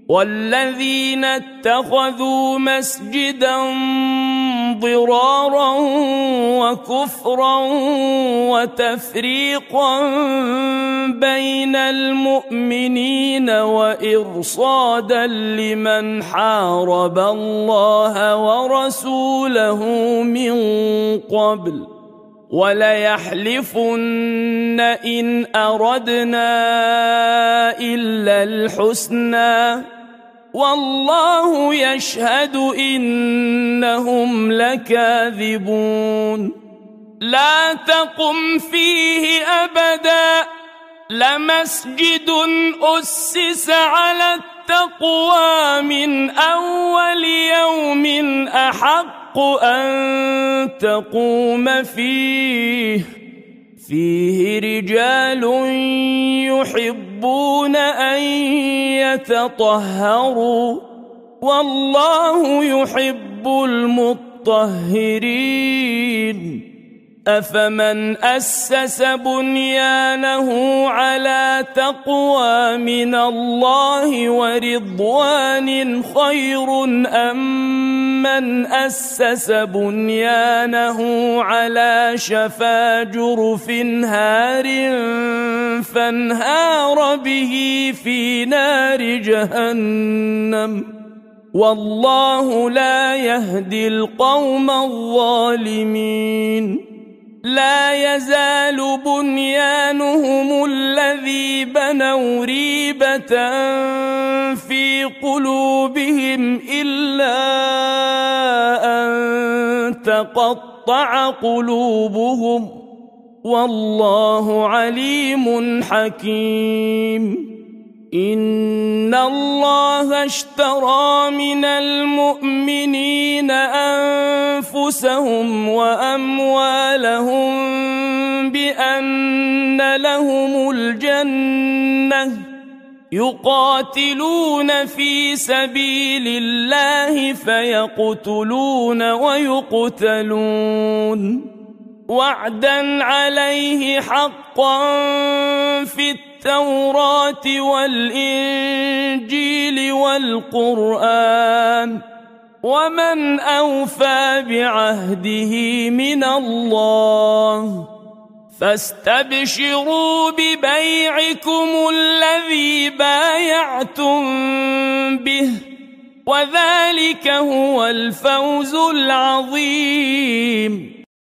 والذين اتخذوا مسجدا ضرارا وكفرا وتفريقا بين المؤمنين وإرصادا لمن حارب الله ورسوله من قبل وليحلفن إن أردنا إلا الحسنى والله يشهد إنهم لكاذبون لا تقم فيه أبدا لمسجد أسس على التقوى من أول يوم أحق أن تقوم فيه رجال يحبون أن يتطهروا والله يحب المطهرين أفمن أسس بنيانه على تقوى من الله ورضوان خير أم من أسس بنيانه على شفا جرف هار فانهار به في نار جهنم والله لا يهدي القوم الظالمين لا يزال بنيانهم الذي بنوا ريبة في قلوبهم إلا أن تقطع قلوبهم والله عليم حكيم إن الله اشترى من المؤمنين أنفسهم وأموالهم بأن لهم الجنة يقاتلون في سبيل الله فيقتلون ويقتلون وعدا عليه حقا في التوراة والإنجيل والقرآن ومن أوفى بعهده من الله فاستبشروا ببيعكم الذي بايعتم به وذلك هو الفوز العظيم